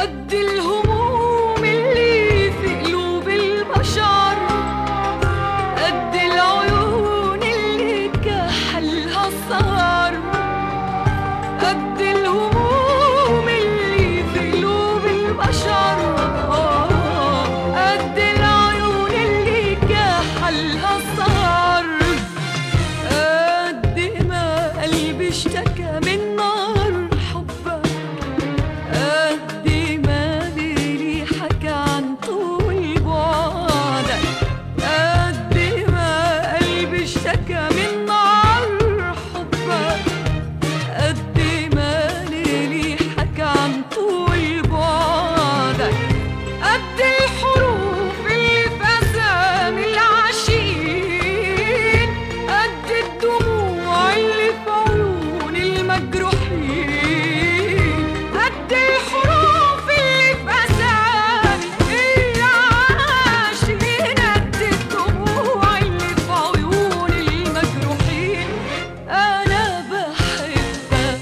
قد الهموم اللي في قلوب البشر، قد العيون اللي كحلها السهر، قد الهموم اللي في قلوب البشر، قد العيون اللي كحلها السهر، قد ما قلبي اشتكى من نار حبك، قد ما ليلي حكى عن طول بعدك، قد ما قلبي اشتكى من نار حبك، قد ما ليلي حكى عن طول بعدك، قد الحروف اللي في أسامي العاشقين، قد الدموع اللي في عيون المجروحين، قد الحروف اللي في أسامي العاشقين، قد الدموع اللي في عيون المجروحين. أنا بحبك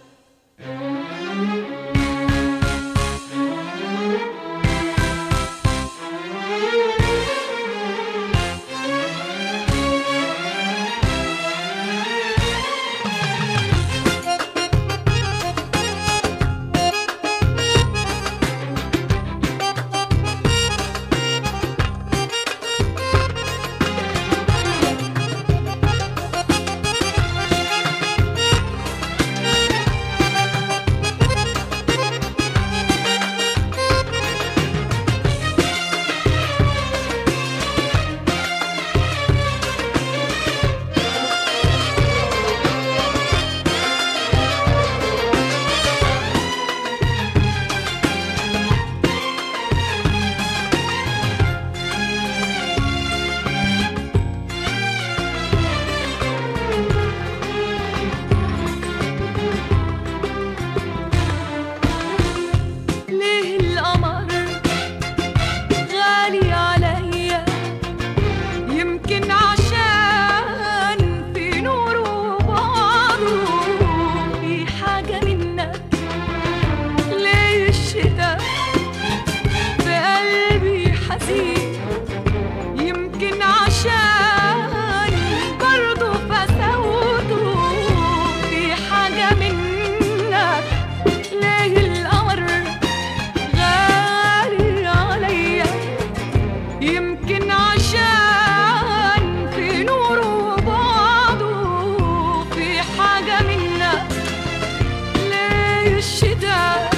ليه القمر غالي عليا، يمكن عشان في نوره وبعضه في حاجة منك، ليه الشتا في قلبي حزين، يمكن عشان برضه فسوته في حاجة منك، ليه القمر غالي عليا، يمكن عشان في نوره وبعضه في حاجة منك، ليه الشتا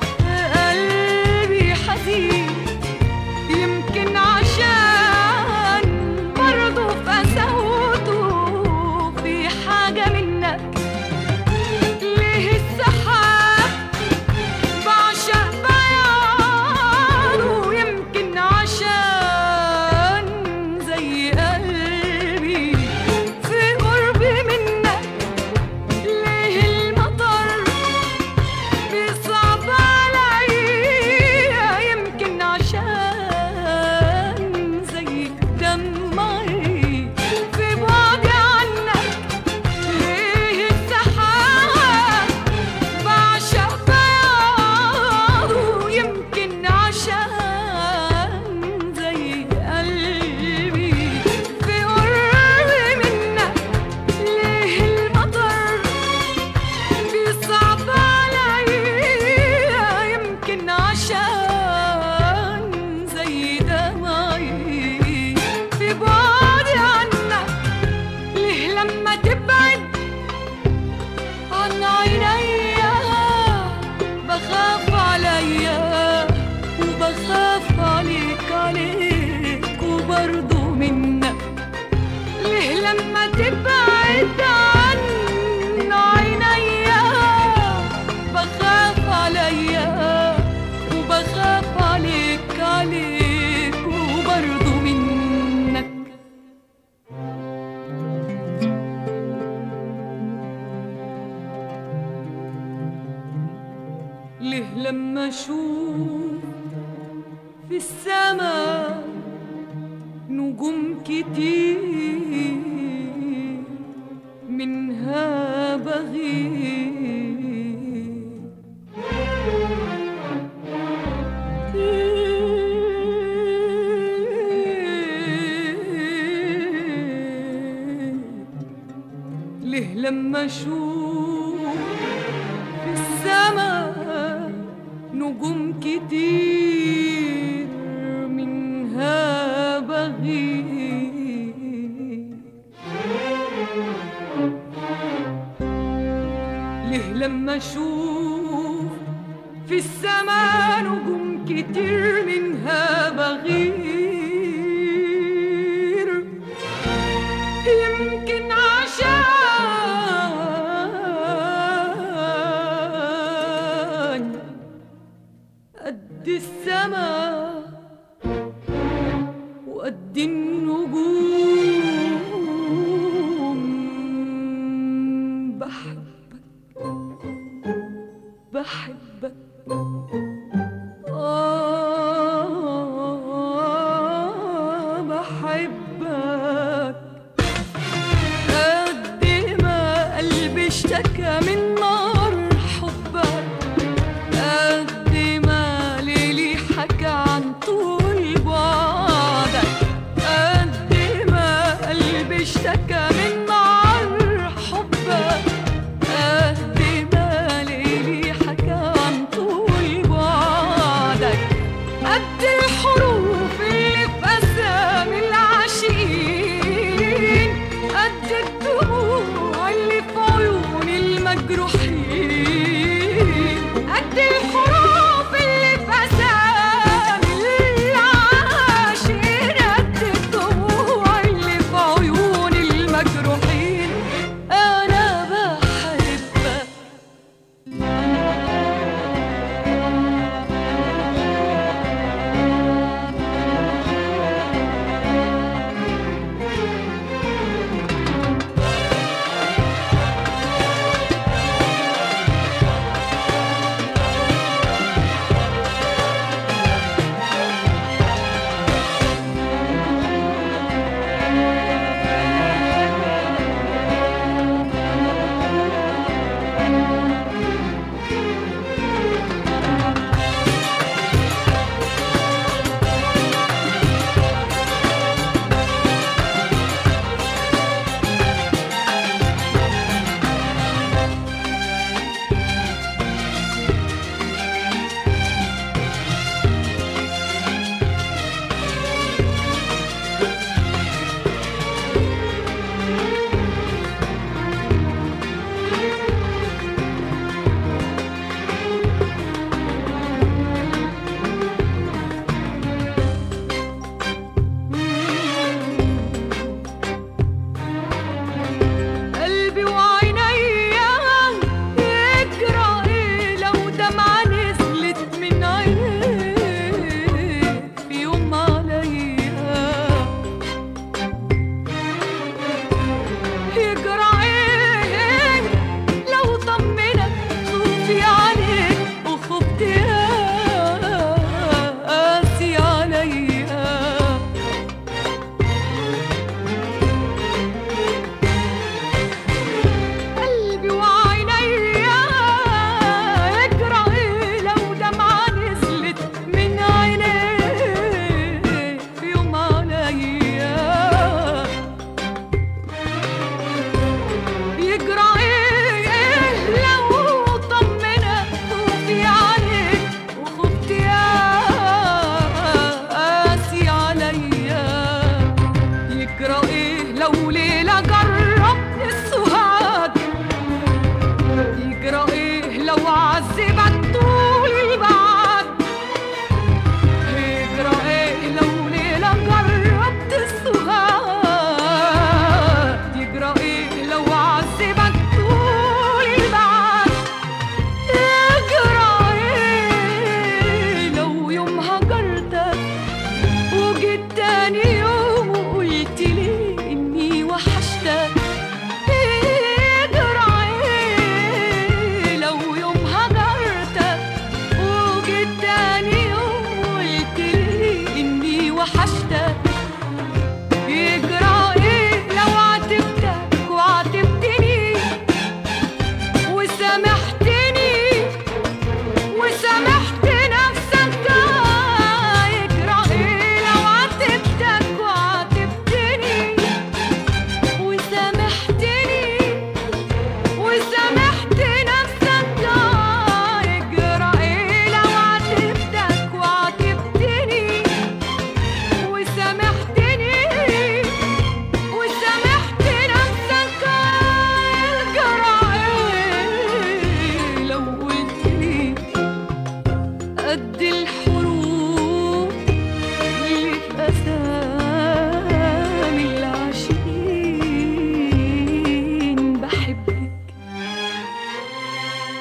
قلبي حزين، يمكن عشان برضه فسوته في حاجة منك، ليه السحاب بعشق بياضه، يمكن عشان زي قلبي في قربي منك، ليه المطر بيصعب عليا، يمكن عشان زي دمعي في بعدي عنك، ليه السحاب بعشق بياضه، يمكن عشان زي قلبي في قربي منك، ليه المطر بيصعب عليا، يمكن عشان زي دمعي في بعدي عنك، ليه لما تبعد عن عينيا بخاف عليا وبخاف عليك وبرضه منك، ليه لما تبعد عن عينيا بخاف عليا وبخاف عليك وبرضه منك. ليه لما اشوف في السما نجوم كتير منها بغيب، لما اشوف في السما نجوم كتير منها بغير، ليه لما اشوف في السما نجوم كتير منها بغير، يمكن عشان قد السما وقد النجوم بحبك بحبك بحبك. قد ما قلبي اشتكى من نار حبك، قد ما ليلي حكى عن طول بعدك، قد ما قلبي اشتكى من نار حبك، قد ما ليلي حكى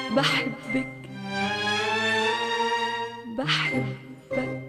بحبك بحبك